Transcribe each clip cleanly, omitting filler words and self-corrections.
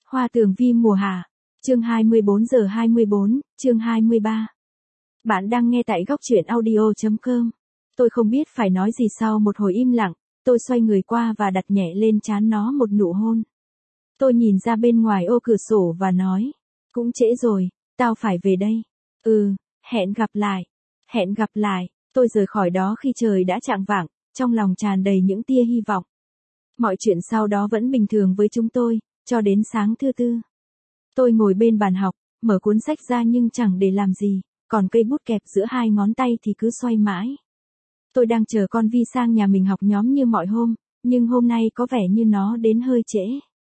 Hoa tường vi mùa hạ. Chương 24 giờ 24, chương 23. Bạn đang nghe tại góc truyện audio.com. Tôi không biết phải nói gì sau một hồi im lặng, tôi xoay người qua và đặt nhẹ lên trán nó một nụ hôn. Tôi nhìn ra bên ngoài ô cửa sổ và nói, cũng trễ rồi, tao phải về đây. Hẹn gặp lại. Hẹn gặp lại. Tôi rời khỏi đó khi trời đã chạng vạng, trong lòng tràn đầy những tia hy vọng. Mọi chuyện sau đó vẫn bình thường với chúng tôi, cho đến sáng thứ tư. Tôi ngồi bên bàn học, mở cuốn sách ra nhưng chẳng để làm gì, còn cây bút kẹp giữa hai ngón tay thì cứ xoay mãi. Tôi đang chờ con Vi sang nhà mình học nhóm như mọi hôm, nhưng hôm nay có vẻ như nó đến hơi trễ.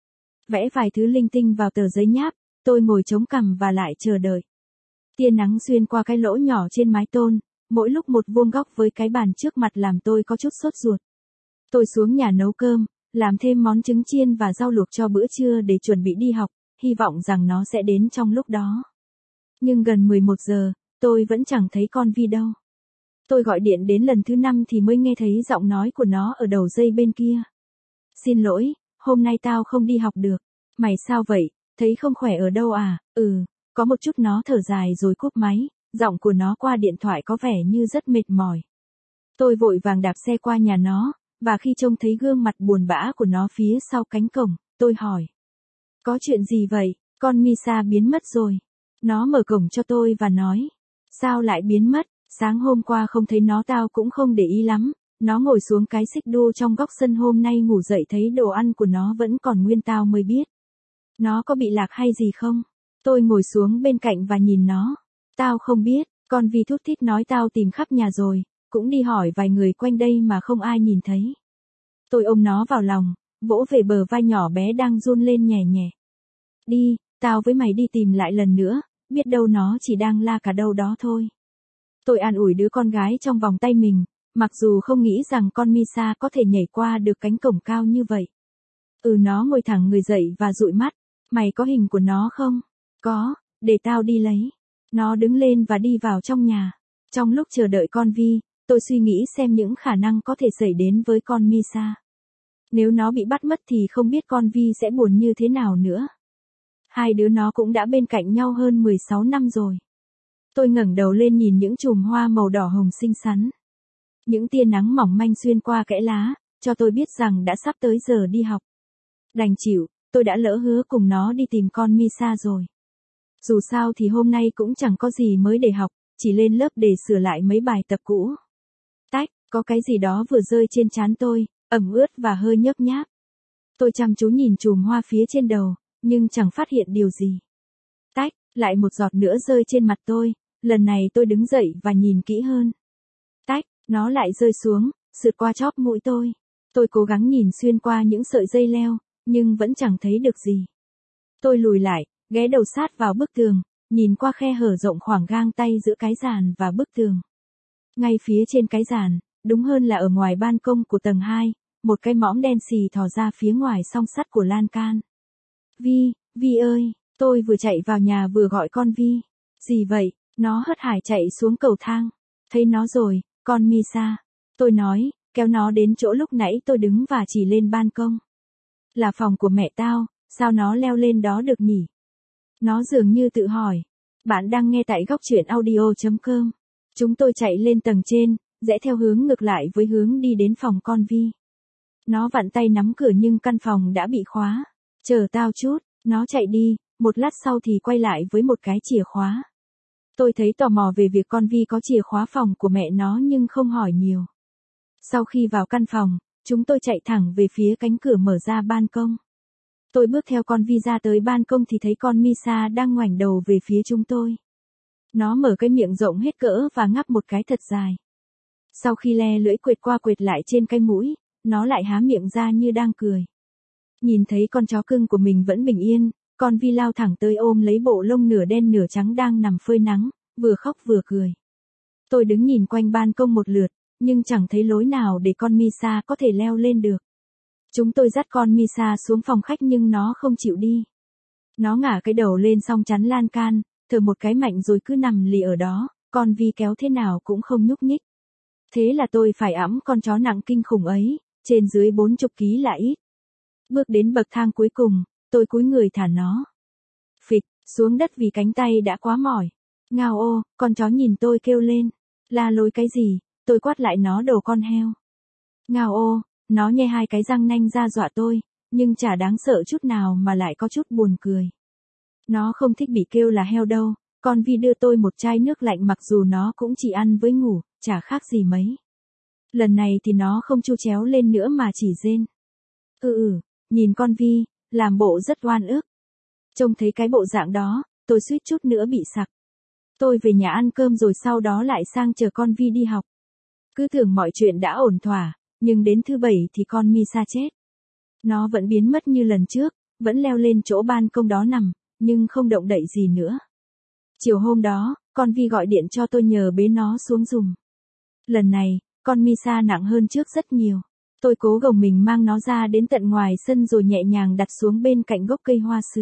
Vẽ vài thứ linh tinh vào tờ giấy nháp, tôi ngồi chống cằm và lại chờ đợi. Tia nắng xuyên qua cái lỗ nhỏ trên mái tôn, mỗi lúc một vuông góc với cái bàn trước mặt làm tôi có chút sốt ruột. Tôi xuống nhà nấu cơm, làm thêm món trứng chiên và rau luộc cho bữa trưa để chuẩn bị đi học, hy vọng rằng nó sẽ đến trong lúc đó. Nhưng gần 11 giờ, tôi vẫn chẳng thấy con Vi đâu. Tôi gọi điện đến lần thứ 5 thì mới nghe thấy giọng nói của nó ở đầu dây bên kia. Xin lỗi, hôm nay tao không đi học được. Mày sao vậy, thấy không khỏe ở đâu à? Có một chút, nó thở dài rồi cúp máy, giọng của nó qua điện thoại có vẻ như rất mệt mỏi. Tôi vội vàng đạp xe qua nhà nó, và khi trông thấy gương mặt buồn bã của nó phía sau cánh cổng, tôi hỏi. Có chuyện gì vậy, con Misa biến mất rồi. Nó mở cổng cho tôi và nói. Sao lại biến mất, sáng hôm qua không thấy nó tao cũng không để ý lắm. Nó ngồi xuống cái xích đu trong góc sân, hôm nay ngủ dậy thấy đồ ăn của nó vẫn còn nguyên, tao mới biết. Nó có bị lạc hay gì không? Tôi ngồi xuống bên cạnh và nhìn nó. Tao không biết, con Vi thút thít nói, tao tìm khắp nhà rồi, cũng đi hỏi vài người quanh đây mà không ai nhìn thấy. Tôi ôm nó vào lòng, vỗ về bờ vai nhỏ bé đang run lên nhẹ nhẹ. Đi, tao với mày đi tìm lại lần nữa, biết đâu nó chỉ đang la cả đâu đó thôi. Tôi an ủi đứa con gái trong vòng tay mình, mặc dù không nghĩ rằng con Misa có thể nhảy qua được cánh cổng cao như vậy. Nó ngồi thẳng người dậy và dụi mắt. Mày có hình của nó không? Có, để tao đi lấy. Nó đứng lên và đi vào trong nhà. Trong lúc chờ đợi con Vi, tôi suy nghĩ xem những khả năng có thể xảy đến với con Misa. Nếu nó bị bắt mất thì không biết con Vi sẽ buồn như thế nào nữa. Hai đứa nó cũng đã bên cạnh nhau hơn 16 năm rồi. Tôi ngẩng đầu lên nhìn những chùm hoa màu đỏ hồng xinh xắn. Những tia nắng mỏng manh xuyên qua kẽ lá, cho tôi biết rằng đã sắp tới giờ đi học. Đành chịu, tôi đã lỡ hứa cùng nó đi tìm con Misa rồi. Dù sao thì hôm nay cũng chẳng có gì mới để học, chỉ lên lớp để sửa lại mấy bài tập cũ. Tách, có cái gì đó vừa rơi trên trán tôi, ẩm ướt và hơi nhớp nháp. Tôi chăm chú nhìn chùm hoa phía trên đầu, nhưng chẳng phát hiện điều gì. Tách, lại một giọt nữa rơi trên mặt tôi, lần này tôi đứng dậy và nhìn kỹ hơn. Tách, nó lại rơi xuống, sượt qua chóp mũi tôi. Tôi cố gắng nhìn xuyên qua những sợi dây leo, nhưng vẫn chẳng thấy được gì. Tôi lùi lại, ghé đầu sát vào bức tường, nhìn qua khe hở rộng khoảng gang tay giữa cái giàn và bức tường. Ngay phía trên cái giàn, đúng hơn là ở ngoài ban công của tầng 2, một cái mõm đen xì thò ra phía ngoài song sắt của lan can. Vi ơi, tôi vừa chạy vào nhà vừa gọi con Vi. Gì vậy? Nó hớt hải chạy xuống cầu thang. Thấy nó rồi, con Misa. Tôi nói, kéo nó đến chỗ lúc nãy tôi đứng và chỉ lên ban công. Là phòng của mẹ tao, sao nó leo lên đó được nhỉ? Nó dường như tự hỏi. Bạn đang nghe tại góc truyện audio.com. Chúng tôi chạy lên tầng trên, rẽ theo hướng ngược lại với hướng đi đến phòng con Vi. Nó vặn tay nắm cửa nhưng căn phòng đã bị khóa. Chờ tao chút, nó chạy đi, một lát sau thì quay lại với một cái chìa khóa. Tôi thấy tò mò về việc con Vi có chìa khóa phòng của mẹ nó nhưng không hỏi nhiều. Sau khi vào căn phòng, chúng tôi chạy thẳng về phía cánh cửa mở ra ban công. Tôi bước theo con Vi ra tới ban công thì thấy con Misa đang ngoảnh đầu về phía chúng tôi. Nó mở cái miệng rộng hết cỡ và ngáp một cái thật dài. Sau khi le lưỡi quệt qua quệt lại trên cái mũi, nó lại há miệng ra như đang cười. Nhìn thấy con chó cưng của mình vẫn bình yên, con Vi lao thẳng tới ôm lấy bộ lông nửa đen nửa trắng đang nằm phơi nắng, vừa khóc vừa cười. Tôi đứng nhìn quanh ban công một lượt, nhưng chẳng thấy lối nào để con Misa có thể leo lên được. Chúng tôi dắt con Misa xuống phòng khách nhưng nó không chịu đi. Nó ngả cái đầu lên song chắn lan can, thở một cái mạnh rồi cứ nằm lì ở đó, con Vi kéo thế nào cũng không nhúc nhích. Thế là tôi phải ẵm con chó nặng kinh khủng ấy, trên dưới 40 kg là ít. Bước đến bậc thang cuối cùng, tôi cúi người thả nó. Phịch, xuống đất vì cánh tay đã quá mỏi. Ngao ô, con chó nhìn tôi kêu lên. La lối cái gì, tôi quát lại nó đồ con heo. Ngao ô, nó nhe hai cái răng nanh ra dọa tôi, nhưng chả đáng sợ chút nào mà lại có chút buồn cười. Nó không thích bị kêu là heo đâu, con Vi đưa tôi một chai nước lạnh mặc dù nó cũng chỉ ăn với ngủ, chả khác gì mấy. Lần này thì nó không chu chéo lên nữa mà chỉ rên. Nhìn con Vi, làm bộ rất oan ức. Trông thấy cái bộ dạng đó, tôi suýt chút nữa bị sặc. Tôi về nhà ăn cơm rồi sau đó lại sang chờ con Vi đi học. Cứ tưởng mọi chuyện đã ổn thỏa, nhưng đến thứ 7 thì con Misa chết. Nó vẫn biến mất như lần trước, vẫn leo lên chỗ ban công đó nằm, nhưng không động đậy gì nữa. Chiều hôm đó, con Vi gọi điện cho tôi nhờ bế nó xuống giùm. Lần này, con Misa nặng hơn trước rất nhiều. Tôi cố gồng mình mang nó ra đến tận ngoài sân rồi nhẹ nhàng đặt xuống bên cạnh gốc cây hoa sứ.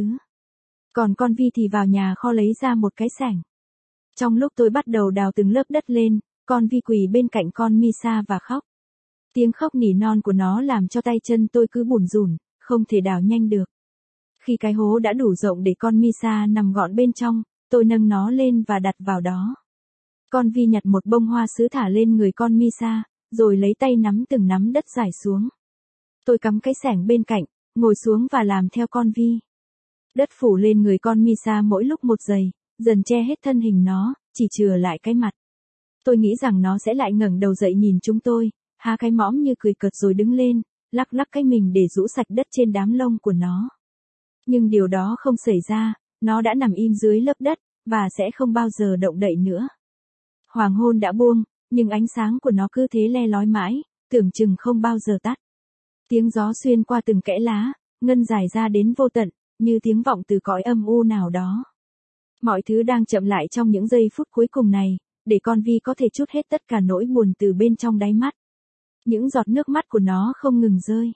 Còn con Vi thì vào nhà kho lấy ra một cái xẻng. Trong lúc tôi bắt đầu đào từng lớp đất lên, con Vi quỳ bên cạnh con Misa và khóc. Tiếng khóc nỉ non của nó làm cho tay chân tôi cứ bủn rủn, không thể đào nhanh được. Khi cái hố đã đủ rộng để con Misa nằm gọn bên trong, tôi nâng nó lên và đặt vào đó. Con Vi nhặt một bông hoa sứ thả lên người con Misa, rồi lấy tay nắm từng nắm đất rải xuống. Tôi cắm cái xẻng bên cạnh, ngồi xuống và làm theo con Vi. Đất phủ lên người con Misa mỗi lúc một giây, dần che hết thân hình nó, chỉ chừa lại cái mặt. Tôi nghĩ rằng nó sẽ lại ngẩng đầu dậy nhìn chúng tôi, há cái mõm như cười cợt rồi đứng lên, lắc lắc cái mình để rũ sạch đất trên đám lông của nó. Nhưng điều đó không xảy ra, nó đã nằm im dưới lớp đất, và sẽ không bao giờ động đậy nữa. Hoàng hôn đã buông, nhưng ánh sáng của nó cứ thế le lói mãi, tưởng chừng không bao giờ tắt. Tiếng gió xuyên qua từng kẽ lá, ngân dài ra đến vô tận, như tiếng vọng từ cõi âm u nào đó. Mọi thứ đang chậm lại trong những giây phút cuối cùng này, để con Vi có thể trút hết tất cả nỗi buồn từ bên trong đáy mắt. Những giọt nước mắt của nó không ngừng rơi.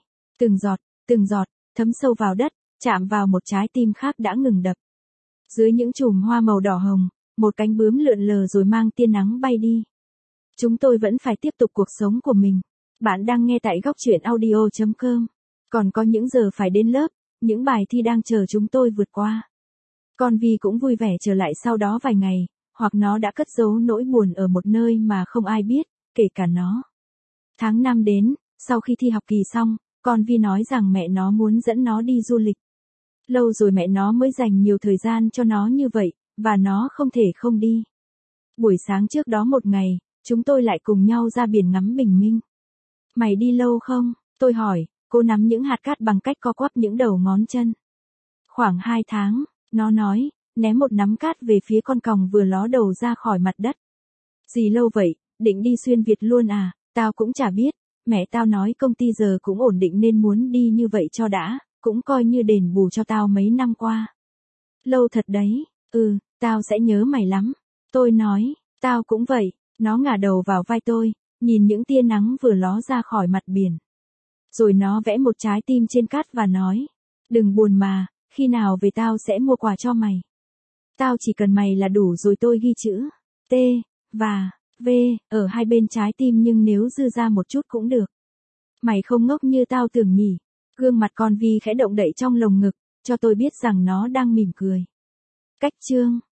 Từng giọt, thấm sâu vào đất, chạm vào một trái tim khác đã ngừng đập. Dưới những chùm hoa màu đỏ hồng, một cánh bướm lượn lờ rồi mang tia nắng bay đi. Chúng tôi vẫn phải tiếp tục cuộc sống của mình. Bạn đang nghe tại góc truyện audio.com. Còn có những giờ phải đến lớp, những bài thi đang chờ chúng tôi vượt qua. Con Vi cũng vui vẻ trở lại sau đó vài ngày, hoặc nó đã cất giấu nỗi buồn ở một nơi mà không ai biết, kể cả nó. Tháng 5 đến, sau khi thi học kỳ xong, con Vi nói rằng mẹ nó muốn dẫn nó đi du lịch. Lâu rồi mẹ nó mới dành nhiều thời gian cho nó như vậy, và nó không thể không đi. Buổi sáng trước đó một ngày, chúng tôi lại cùng nhau ra biển ngắm bình minh. Mày đi lâu không? Tôi hỏi, cô nắm những hạt cát bằng cách co quắp những đầu ngón chân. Khoảng 2 tháng, nó nói, ném một nắm cát về phía con còng vừa ló đầu ra khỏi mặt đất. Gì lâu vậy, định đi xuyên Việt luôn à? Tao cũng chả biết, mẹ tao nói công ty giờ cũng ổn định nên muốn đi như vậy cho đã, cũng coi như đền bù cho tao mấy năm qua. Lâu thật đấy, tao sẽ nhớ mày lắm. Tôi nói, tao cũng vậy, nó ngả đầu vào vai tôi, nhìn những tia nắng vừa ló ra khỏi mặt biển. Rồi nó vẽ một trái tim trên cát và nói, đừng buồn mà, khi nào về tao sẽ mua quà cho mày. Tao chỉ cần mày là đủ rồi. Tôi ghi chữ T và V ở hai bên trái tim nhưng nếu dư ra một chút cũng được. Mày không ngốc như tao tưởng nhỉ. Gương mặt con Vi khẽ động đậy trong lồng ngực, cho tôi biết rằng nó đang mỉm cười. Cách chương